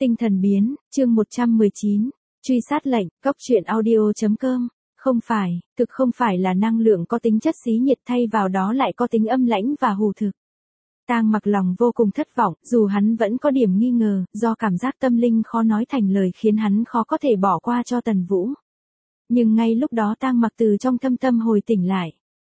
Tinh thần biến, chương 119. Truy sát lệnh, cóc truyện audio.com. Không phải, thực không phải là năng lượng có tính chất xí nhiệt, thay vào đó lại có tính âm lãnh và hù thực. Tang Mặc lòng vô cùng thất vọng, dù hắn vẫn có điểm nghi ngờ, do cảm giác tâm linh khó nói thành lời khiến hắn khó có thể bỏ qua cho Tần Vũ. Nhưng ngay lúc đó Tang Mặc từ trong thâm tâm hồi tỉnh lại.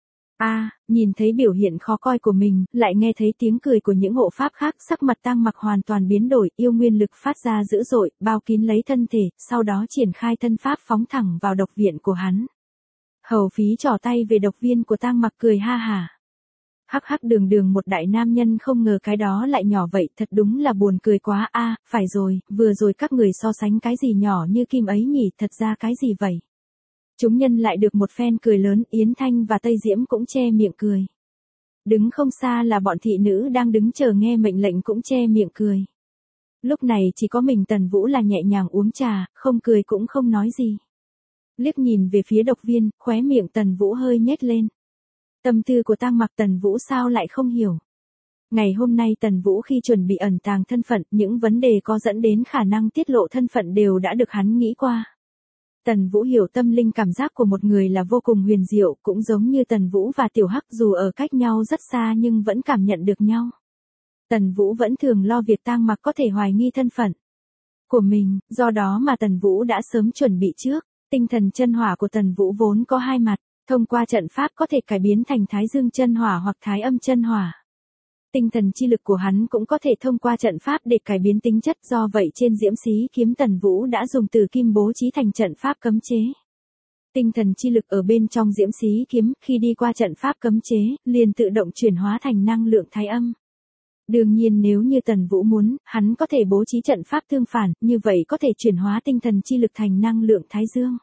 Nhìn thấy biểu hiện khó coi của mình, lại nghe thấy tiếng cười của những hộ pháp khác, sắc mặt Tang Mặc hoàn toàn biến đổi, yêu nguyên lực phát ra dữ dội, bao kín lấy thân thể, sau đó triển khai thân pháp phóng thẳng vào độc viện của hắn. Hầu Phí trỏ tay về độc viên của Tang Mặc cười ha hả. Hắc hắc, đường một đại nam nhân không ngờ cái đó lại nhỏ vậy, thật đúng là buồn cười quá. Phải rồi, vừa rồi các người so sánh cái gì nhỏ như kim ấy nhỉ, thật ra cái gì vậy? Chúng nhân lại được một phen cười lớn, Yến Thanh và Tây Diễm cũng che miệng cười. Đứng không xa là bọn thị nữ đang đứng chờ nghe mệnh lệnh cũng che miệng cười. Lúc này chỉ có mình Tần Vũ là nhẹ nhàng uống trà, không cười cũng không nói gì. Liếc nhìn về phía độc viên, khóe miệng Tần Vũ hơi nhếch lên. Tâm tư của Tang Mặc Tần Vũ sao lại không hiểu. Ngày hôm nay Tần Vũ khi chuẩn bị ẩn tàng thân phận, những vấn đề có dẫn đến khả năng tiết lộ thân phận đều đã được hắn nghĩ qua. Tần Vũ hiểu tâm linh cảm giác của một người là vô cùng huyền diệu, cũng giống như Tần Vũ và Tiểu Hắc dù ở cách nhau rất xa nhưng vẫn cảm nhận được nhau. Tần Vũ vẫn thường lo việc Tang Mặc có thể hoài nghi thân phận của mình, do đó mà Tần Vũ đã sớm chuẩn bị trước. Tinh thần chân hỏa của Tần Vũ vốn có hai mặt, thông qua trận pháp có thể cải biến thành Thái Dương chân hỏa hoặc Thái Âm chân hỏa. Tinh thần chi lực của hắn cũng có thể thông qua trận pháp để cải biến tính chất, do vậy trên Diễm Xí kiếm Tần Vũ đã dùng tử kim bố trí thành trận pháp cấm chế. Tinh thần chi lực ở bên trong Diễm Xí kiếm, khi đi qua trận pháp cấm chế, liền tự động chuyển hóa thành năng lượng Thái Âm. Đương nhiên nếu như Tần Vũ muốn, hắn có thể bố trí trận pháp tương phản, như vậy có thể chuyển hóa tinh thần chi lực thành năng lượng Thái Dương.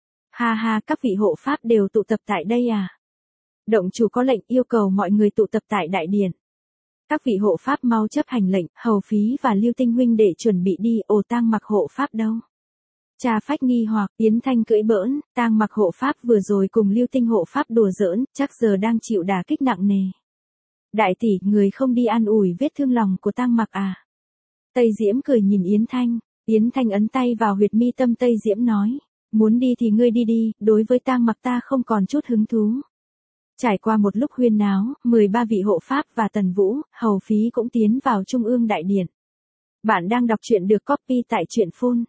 Ha, các vị hộ pháp đều tụ tập tại đây à? Động chủ có lệnh yêu cầu mọi người tụ tập tại đại điện. Các vị hộ pháp mau chấp hành lệnh, Hầu Phí và Lưu Tinh huynh để chuẩn bị đi. Tang Mặc hộ pháp đâu? Cha Phách nghi hoặc, Yến Thanh cưỡi bỡn, Tang Mặc hộ pháp vừa rồi cùng Lưu Tinh hộ pháp đùa giỡn, chắc giờ đang chịu đả kích nặng nề. Đại tỷ, người không đi an ủi vết thương lòng của Tang Mặc à? Tây Diễm cười nhìn Yến Thanh. Yến Thanh ấn tay vào huyệt mi tâm Tây Diễm nói, muốn đi thì ngươi đi, đối với Tang Mặc ta không còn chút hứng thú. Trải qua một lúc huyên náo, 13 vị hộ pháp và Tần Vũ, Hầu Phí cũng tiến vào Trung ương đại điện. Bạn đang đọc truyện được copy tại truyện phun.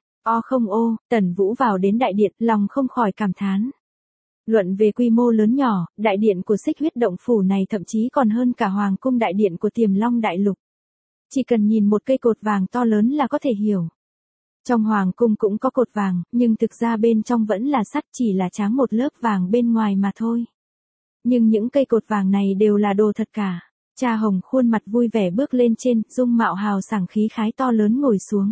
Tần Vũ vào đến đại điện, lòng không khỏi cảm thán. Luận về quy mô lớn nhỏ, đại điện của Xích Huyết Động Phủ này thậm chí còn hơn cả Hoàng cung đại điện của Tiềm Long Đại Lục. Chỉ cần nhìn một cây cột vàng to lớn là có thể hiểu. Trong Hoàng cung cũng có cột vàng, nhưng thực ra bên trong vẫn là sắt, chỉ là tráng một lớp vàng bên ngoài mà thôi. Nhưng những cây cột vàng này đều là đồ thật cả. Cha Hồng khuôn mặt vui vẻ bước lên trên, dung mạo hào sảng khí khái to lớn ngồi xuống.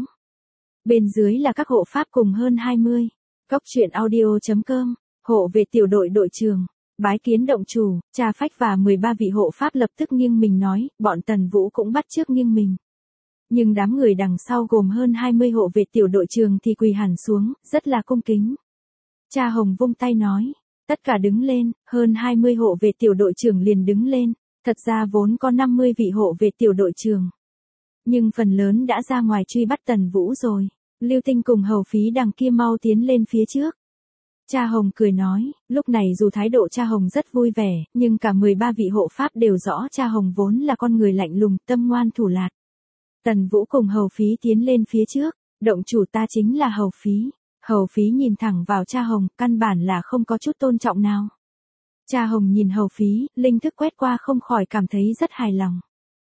Bên dưới là các hộ pháp cùng hơn 20. Cóc truyện audio.com. Hộ vệ tiểu đội đội trưởng. Bái kiến động chủ. Cha Phách và 13 vị hộ pháp lập tức nghiêng mình nói, bọn Tần Vũ cũng bắt chước nghiêng mình. Nhưng đám người đằng sau gồm hơn 20 hộ vệ tiểu đội trưởng thì quỳ hẳn xuống, rất là cung kính. Cha Hồng vung tay nói, tất cả đứng lên, hơn 20 hộ vệ tiểu đội trưởng liền đứng lên, thật ra vốn có 50 vị hộ vệ tiểu đội trưởng. Nhưng phần lớn đã ra ngoài truy bắt Tần Vũ rồi. Lưu Tinh cùng Hầu Phí đằng kia mau tiến lên phía trước. Cha Hồng cười nói, lúc này dù thái độ cha Hồng rất vui vẻ, nhưng cả 13 vị hộ pháp đều rõ cha Hồng vốn là con người lạnh lùng, tâm ngoan thủ lạt. Tần Vũ cùng Hầu Phí tiến lên phía trước, động chủ ta chính là Hầu Phí. Hầu Phí nhìn thẳng vào cha Hồng, căn bản là không có chút tôn trọng nào. Cha Hồng nhìn Hầu Phí, linh thức quét qua không khỏi cảm thấy rất hài lòng.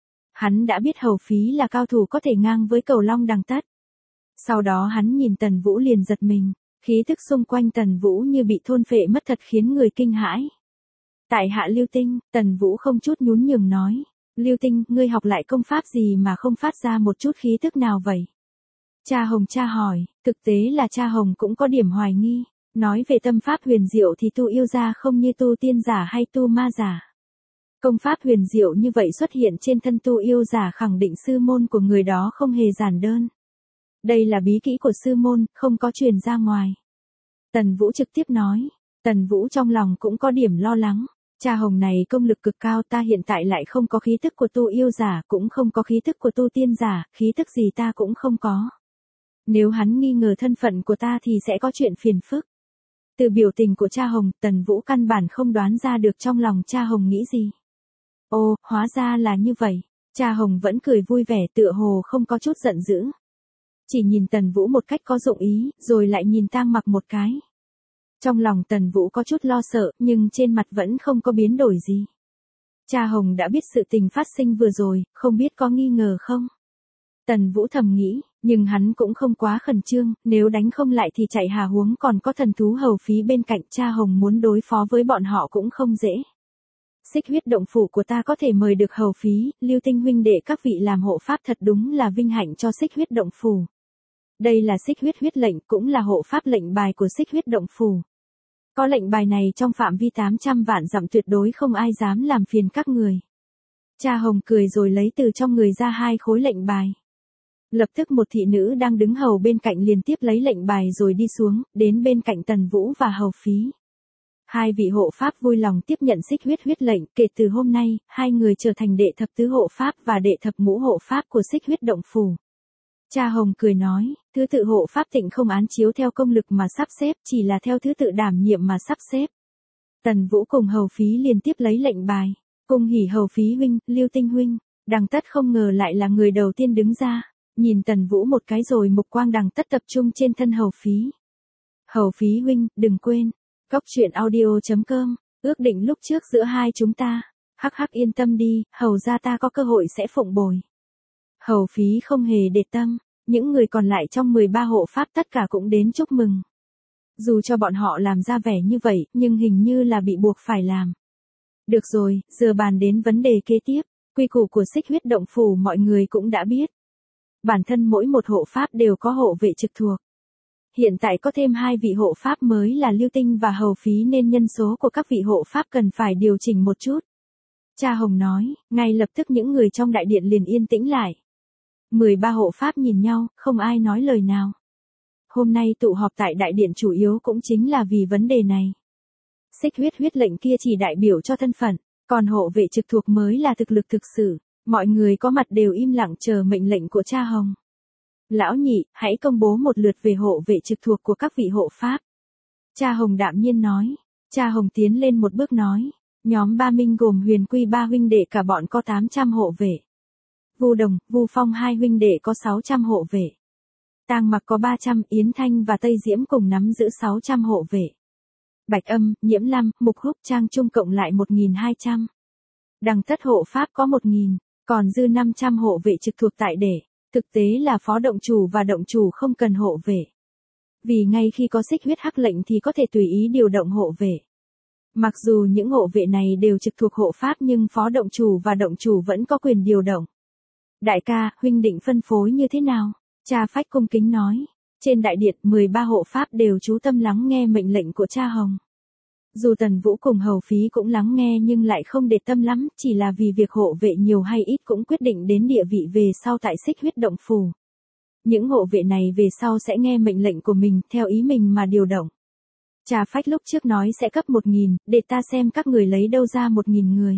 Hắn đã biết Hầu Phí là cao thủ có thể ngang với Cẩu Long Đằng Tất. Sau đó hắn nhìn Tần Vũ liền giật mình, khí thức xung quanh Tần Vũ như bị thôn phệ mất thật khiến người kinh hãi. Tại hạ Lưu Tinh, Tần Vũ không chút nhún nhường nói, Lưu Tinh, ngươi học lại công pháp gì mà không phát ra một chút khí thức nào vậy? Cha Hồng hỏi, thực tế là cha Hồng cũng có điểm hoài nghi, nói về tâm pháp huyền diệu thì tu yêu gia không như tu tiên giả hay tu ma giả. Công pháp huyền diệu như vậy xuất hiện trên thân tu yêu giả khẳng định sư môn của người đó không hề giản đơn. Đây là bí kỹ của sư môn, không có truyền ra ngoài. Tần Vũ trực tiếp nói, Tần Vũ trong lòng cũng có điểm lo lắng. Cha Hồng này công lực cực cao, ta hiện tại lại không có khí tức của tu yêu giả, cũng không có khí tức của tu tiên giả, khí tức gì ta cũng không có. Nếu hắn nghi ngờ thân phận của ta thì sẽ có chuyện phiền phức. Từ biểu tình của cha Hồng, Tần Vũ căn bản không đoán ra được trong lòng cha Hồng nghĩ gì. Ồ, hóa ra là như vậy. Cha Hồng vẫn cười vui vẻ tựa hồ không có chút giận dữ. Chỉ nhìn Tần Vũ một cách có dụng ý, rồi lại nhìn Tang Mặc một cái. Trong lòng Tần Vũ có chút lo sợ, nhưng trên mặt vẫn không có biến đổi gì. Cha Hồng đã biết sự tình phát sinh vừa rồi, không biết có nghi ngờ không? Tần Vũ thầm nghĩ, nhưng hắn cũng không quá khẩn trương, nếu đánh không lại thì chạy hà huống còn có thần thú hầu phí bên cạnh, cha Hồng muốn đối phó với bọn họ cũng không dễ. Xích huyết động phủ của ta có thể mời được hầu phí, Lưu Tinh huynh đệ các vị làm hộ pháp thật đúng là vinh hạnh cho xích huyết động phủ. Đây là xích huyết huyết lệnh, cũng là hộ pháp lệnh bài của xích huyết động phủ. Có lệnh bài này trong phạm vi 800 vạn dặm tuyệt đối không ai dám làm phiền các người. Cha Hồng cười rồi lấy từ trong người ra 2 khối lệnh bài. Lập tức một thị nữ đang đứng hầu bên cạnh liền tiếp lấy lệnh bài rồi đi xuống, đến bên cạnh Tần Vũ và hầu phí. 2 vị hộ pháp vui lòng tiếp nhận xích huyết huyết lệnh, kể từ hôm nay, 2 người trở thành đệ thập tứ hộ pháp và đệ thập ngũ hộ pháp của xích huyết động phủ. Cha Hồng cười nói, thứ tự hộ pháp Tịnh không án chiếu theo công lực mà sắp xếp, chỉ là theo thứ tự đảm nhiệm mà sắp xếp. Tần Vũ cùng hầu phí liền tiếp lấy lệnh bài. Cung hỉ hầu phí huynh, Lưu Tinh huynh. Đằng Tất không ngờ lại là người đầu tiên đứng ra. Nhìn Tần Vũ một cái rồi mục quang Đằng Tất tập trung trên thân hầu phí. Hầu phí huynh, đừng quên. Cóc truyện audio.com, ước định lúc trước giữa hai chúng ta. Hắc hắc yên tâm đi, hầu ra ta có cơ hội sẽ phụng bồi. Hầu phí không hề để tâm, những người còn lại trong 13 hộ pháp tất cả cũng đến chúc mừng. Dù cho bọn họ làm ra vẻ như vậy, nhưng hình như là bị buộc phải làm. Được rồi, giờ bàn đến vấn đề kế tiếp, quy củ của xích huyết động phủ mọi người cũng đã biết. Bản thân mỗi một hộ pháp đều có hộ vệ trực thuộc. Hiện tại có thêm 2 vị hộ pháp mới là Lưu Tinh và hầu phí nên nhân số của các vị hộ pháp cần phải điều chỉnh một chút. Cha Hồng nói, ngay lập tức những người trong đại điện liền yên tĩnh lại. 13 hộ pháp nhìn nhau, không ai nói lời nào. Hôm nay tụ họp tại đại điện chủ yếu cũng chính là vì vấn đề này. Xích huyết huyết lệnh kia chỉ đại biểu cho thân phận, còn hộ vệ trực thuộc mới là thực lực thực sự. Mọi người có mặt đều im lặng chờ mệnh lệnh của cha Hồng. Lão nhị, hãy công bố một lượt về hộ vệ trực thuộc của các vị hộ pháp. Cha Hồng đạm nhiên nói. Cha Hồng tiến lên một bước nói. Nhóm Ba Minh gồm Huyền Quy 3 huynh đệ cả bọn có 800 hộ vệ. Vu Đồng, Vu Phong 2 huynh đệ có 600 hộ vệ. Tang Mặc có 300, Yến Thanh và Tây Diễm cùng nắm giữ 600 hộ vệ. Bạch Âm, Nhiễm Lam, Mục Húc Trang chung cộng lại 1.200. Đằng Tất hộ pháp có 1.000, còn dư 500 hộ vệ trực thuộc tại đệ. Thực tế là phó động chủ và động chủ không cần hộ vệ. Vì ngay khi có xích huyết hắc lệnh thì có thể tùy ý điều động hộ vệ. Mặc dù những hộ vệ này đều trực thuộc hộ pháp nhưng phó động chủ và động chủ vẫn có quyền điều động. Đại ca, huynh định phân phối như thế nào? Cha Phách cung kính nói. Trên đại điện 13 hộ pháp đều chú tâm lắng nghe mệnh lệnh của cha Hồng. Dù Tần Vũ cùng hầu phí cũng lắng nghe nhưng lại không để tâm lắm, chỉ là vì việc hộ vệ nhiều hay ít cũng quyết định đến địa vị về sau tại xích huyết động phủ. Những hộ vệ này về sau sẽ nghe mệnh lệnh của mình, theo ý mình mà điều động. Cha Phách lúc trước nói sẽ cấp 1.000, để ta xem các người lấy đâu ra 1.000 người.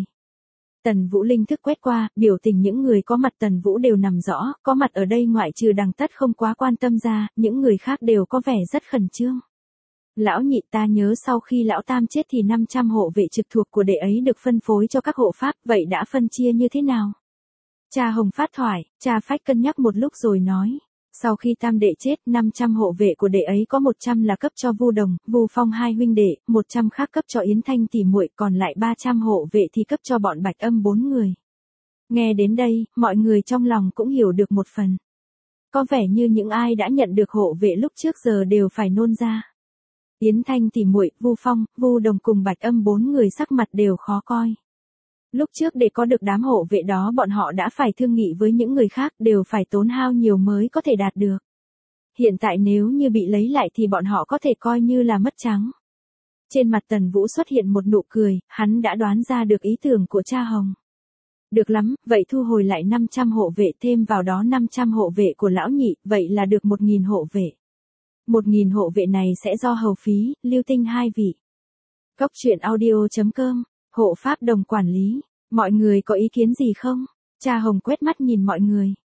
Tần Vũ linh thức quét qua, biểu tình những người có mặt Tần Vũ đều nằm rõ, có mặt ở đây ngoại trừ Đằng Tất không quá quan tâm ra, những người khác đều có vẻ rất khẩn trương. Lão nhị, ta nhớ sau khi lão tam chết thì 500 hộ vệ trực thuộc của đệ ấy được phân phối cho các hộ pháp, vậy đã phân chia như thế nào? Cha Hồng phát thoại, cha Phách cân nhắc một lúc rồi nói. Sau khi tam đệ chết, 500 hộ vệ của đệ ấy có 100 là cấp cho Vu Đồng, Vu Phong 2 huynh đệ, 100 khác cấp cho Yến Thanh tỷ muội, còn lại 300 hộ vệ thì cấp cho bọn Bạch Âm 4 người. Nghe đến đây, mọi người trong lòng cũng hiểu được một phần. Có vẻ như những ai đã nhận được hộ vệ lúc trước giờ đều phải nôn ra. Yến Thanh tỷ muội, Vu Phong, Vu Đồng cùng Bạch Âm 4 người sắc mặt đều khó coi. Lúc trước để có được đám hộ vệ đó bọn họ đã phải thương nghị với những người khác, đều phải tốn hao nhiều mới có thể đạt được. Hiện tại nếu như bị lấy lại thì bọn họ có thể coi như là mất trắng. Trên mặt Tần Vũ xuất hiện một nụ cười, hắn đã đoán ra được ý tưởng của cha Hồng. Được lắm, vậy thu hồi lại 500 hộ vệ thêm vào đó 500 hộ vệ của lão nhị, vậy là được 1.000 hộ vệ. 1.000 hộ vệ này sẽ do hầu phí, Lưu Tinh 2 vị. Cóc truyện audio.com, hộ pháp đồng quản lý. Mọi người có ý kiến gì không? Cha Hồng quét mắt nhìn mọi người.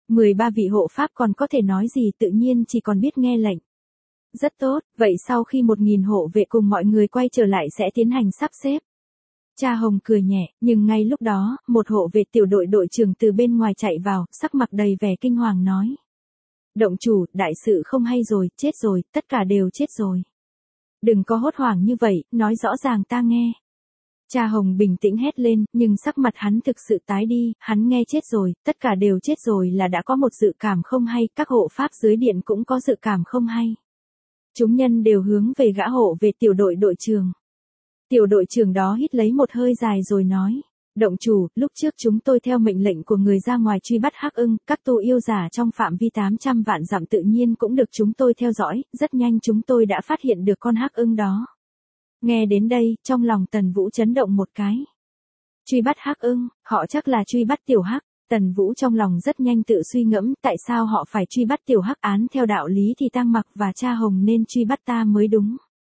13 vị hộ pháp còn có thể nói gì, tự nhiên chỉ còn biết nghe lệnh. Rất tốt, vậy sau khi 1000 hộ vệ cùng mọi người quay trở lại sẽ tiến hành sắp xếp. Cha Hồng cười nhẹ, nhưng ngay lúc đó, một hộ vệ tiểu đội đội trưởng từ bên ngoài chạy vào, sắc mặt đầy vẻ kinh hoàng nói. Động chủ, đại sự không hay rồi, chết rồi, tất cả đều chết rồi. Đừng có hốt hoảng như vậy, nói rõ ràng ta nghe. Cha Hồng bình tĩnh hét lên, nhưng sắc mặt hắn thực sự tái đi, hắn nghe chết rồi, tất cả đều chết rồi là đã có một dự cảm không hay, các hộ pháp dưới điện cũng có dự cảm không hay. Chúng nhân đều hướng về gã hộ về tiểu đội đội trưởng. Tiểu đội trưởng đó hít lấy một hơi dài rồi nói. Động chủ, lúc trước chúng tôi theo mệnh lệnh của người ra ngoài truy bắt Hắc Ưng, các tu yêu giả trong phạm vi 800 vạn dặm tự nhiên cũng được chúng tôi theo dõi, rất nhanh chúng tôi đã phát hiện được con Hắc Ưng đó. Nghe đến đây, trong lòng Tần Vũ chấn động một cái. Truy bắt Hắc Ưng, họ chắc là truy bắt tiểu Hắc. Tần Vũ trong lòng rất nhanh tự suy ngẫm, tại sao họ phải truy bắt tiểu Hắc, án theo đạo lý thì Tăng Mặc và cha Hồng nên truy bắt ta mới đúng.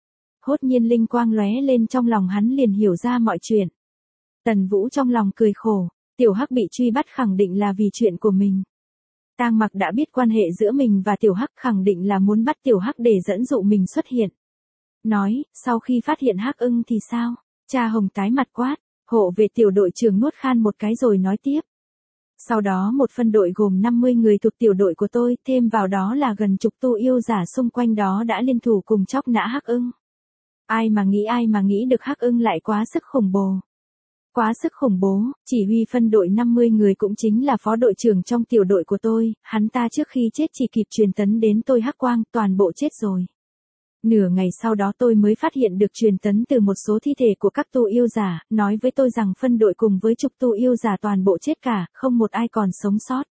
Hốt nhiên linh quang lóe lên trong lòng hắn, liền hiểu ra mọi chuyện. Tần Vũ trong lòng cười khổ, tiểu Hắc bị truy bắt khẳng định là vì chuyện của mình. Tang Mặc đã biết quan hệ giữa mình và tiểu Hắc, khẳng định là muốn bắt tiểu Hắc để dẫn dụ mình xuất hiện. Nói, sau khi phát hiện Hắc Ưng thì sao? Cha Hồng tái mặt quát, hộ vệ tiểu đội trưởng nuốt khan một cái rồi nói tiếp. Sau đó một phân đội gồm 50 người thuộc tiểu đội của tôi, thêm vào đó là gần chục tu yêu giả xung quanh đó đã liên thủ cùng chóc nã Hắc Ưng. Ai mà nghĩ được Hắc Ưng lại quá sức khủng bố. Quá sức khủng bố, chỉ huy phân đội 50 người cũng chính là phó đội trưởng trong tiểu đội của tôi, hắn ta trước khi chết chỉ kịp truyền tấn đến tôi Hắc Quang, toàn bộ chết rồi. Nửa ngày sau đó tôi mới phát hiện được truyền tấn từ một số thi thể của các tu yêu giả, nói với tôi rằng phân đội cùng với chục tu yêu giả toàn bộ chết cả, không một ai còn sống sót.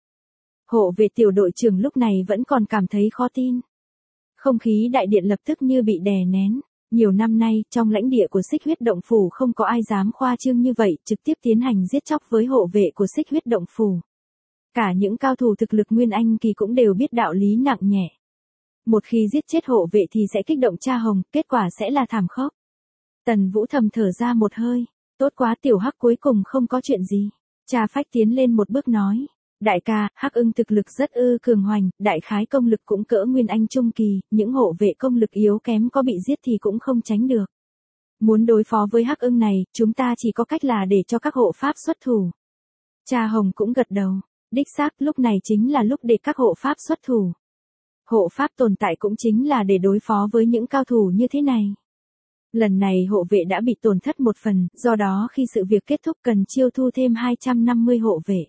Hộ vệ tiểu đội trưởng lúc này vẫn còn cảm thấy khó tin. Không khí đại điện lập tức như bị đè nén. Nhiều năm nay, trong lãnh địa của Xích Huyết Động Phủ không có ai dám khoa trương như vậy, trực tiếp tiến hành giết chóc với hộ vệ của Xích Huyết Động Phủ. Cả những cao thủ thực lực Nguyên Anh kỳ cũng đều biết đạo lý nặng nhẹ. Một khi giết chết hộ vệ thì sẽ kích động cha Hồng, kết quả sẽ là thảm khốc. Tần Vũ thầm thở ra một hơi, tốt quá, tiểu Hắc cuối cùng không có chuyện gì. Cha Phách tiến lên một bước nói. Đại ca, Hắc Ưng thực lực rất cường hoành, đại khái công lực cũng cỡ Nguyên Anh trung kỳ, những hộ vệ công lực yếu kém có bị giết thì cũng không tránh được. Muốn đối phó với Hắc Ưng này, chúng ta chỉ có cách là để cho các hộ pháp xuất thủ. Cha Hồng cũng gật đầu, đích xác lúc này chính là lúc để các hộ pháp xuất thủ. Hộ pháp tồn tại cũng chính là để đối phó với những cao thủ như thế này. Lần này hộ vệ đã bị tổn thất một phần, do đó khi sự việc kết thúc cần chiêu thu thêm 250 hộ vệ.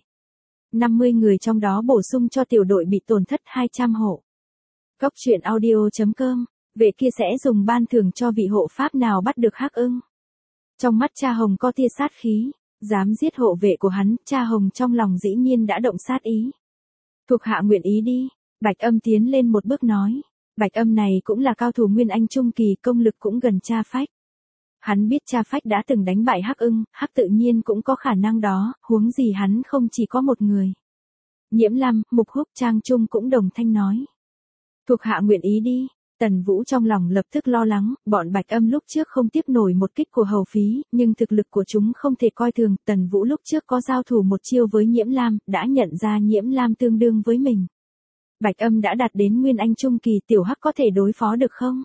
50 người trong đó bổ sung cho tiểu đội bị tổn thất 200 hộ. Góc truyện audio.com, vệ kia sẽ dùng ban thưởng cho vị hộ pháp nào bắt được Hắc Ưng. Trong mắt cha Hồng có tia sát khí, dám giết hộ vệ của hắn, cha Hồng trong lòng dĩ nhiên đã động sát ý. Thuộc hạ nguyện ý đi, Bạch Âm tiến lên một bước nói. Bạch Âm này cũng là cao thủ Nguyên Anh trung kỳ, công lực cũng gần cha Phách. Hắn biết cha Phách đã từng đánh bại Hắc Ưng, Hắc tự nhiên cũng có khả năng đó, huống gì hắn không chỉ có một người. Nhiễm Lam, Mục Húc, Trang Trung cũng đồng thanh nói. Thuộc hạ nguyện ý đi. Tần Vũ trong lòng lập tức lo lắng, bọn Bạch Âm lúc trước không tiếp nổi một kích của Hầu Phí, nhưng thực lực của chúng không thể coi thường. Tần Vũ lúc trước có giao thủ một chiêu với Nhiễm Lam, đã nhận ra Nhiễm Lam tương đương với mình. Bạch Âm đã đạt đến Nguyên Anh trung kỳ, tiểu Hắc có thể đối phó được không?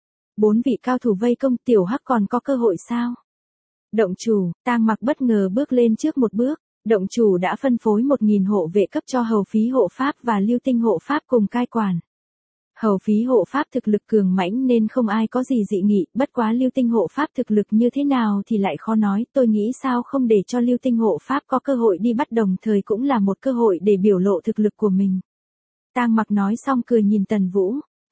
4 vị cao thủ vây công, tiểu Hắc còn có cơ hội sao? Động chủ, Tang Mặc bất ngờ bước lên trước một bước. Động chủ đã phân phối 1000 hộ vệ cấp cho Hầu Phí hộ pháp và Lưu Tinh hộ pháp cùng cai quản. Hầu Phí hộ pháp thực lực cường mãnh nên không ai có gì dị nghị, bất quá Lưu Tinh hộ pháp thực lực như thế nào thì lại khó nói, tôi nghĩ sao không để cho Lưu Tinh hộ pháp có cơ hội đi bắt, đồng thời cũng là một cơ hội để biểu lộ thực lực của mình. Tang Mặc nói xong cười nhìn Tần Vũ,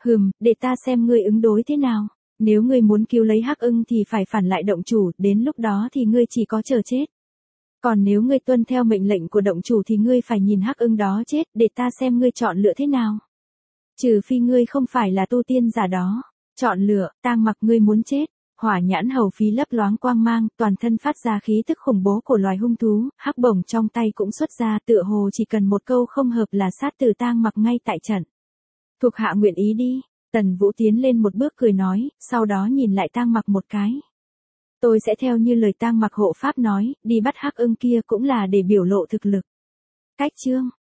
để ta xem ngươi ứng đối thế nào. Nếu ngươi muốn cứu lấy Hắc Ưng thì phải phản lại động chủ, đến lúc đó thì ngươi chỉ có chờ chết. Còn nếu ngươi tuân theo mệnh lệnh của động chủ thì ngươi phải nhìn Hắc Ưng đó chết, để ta xem ngươi chọn lựa thế nào. Trừ phi ngươi không phải là tu tiên giả đó. Chọn lựa, Tang Mặc, ngươi muốn chết. Hỏa nhãn Hầu Phí lấp loáng quang mang, toàn thân phát ra khí tức khủng bố của loài hung thú, hắc bổng trong tay cũng xuất ra, tựa hồ chỉ cần một câu không hợp là sát từ Tang Mặc ngay tại trận. Thuộc hạ nguyện ý đi. Tần Vũ tiến lên một bước cười nói, sau đó nhìn lại Tang Mặc một cái. Tôi sẽ theo như lời Tang Mặc hộ pháp nói, đi bắt Hắc Ưng kia cũng là để biểu lộ thực lực. Cách chương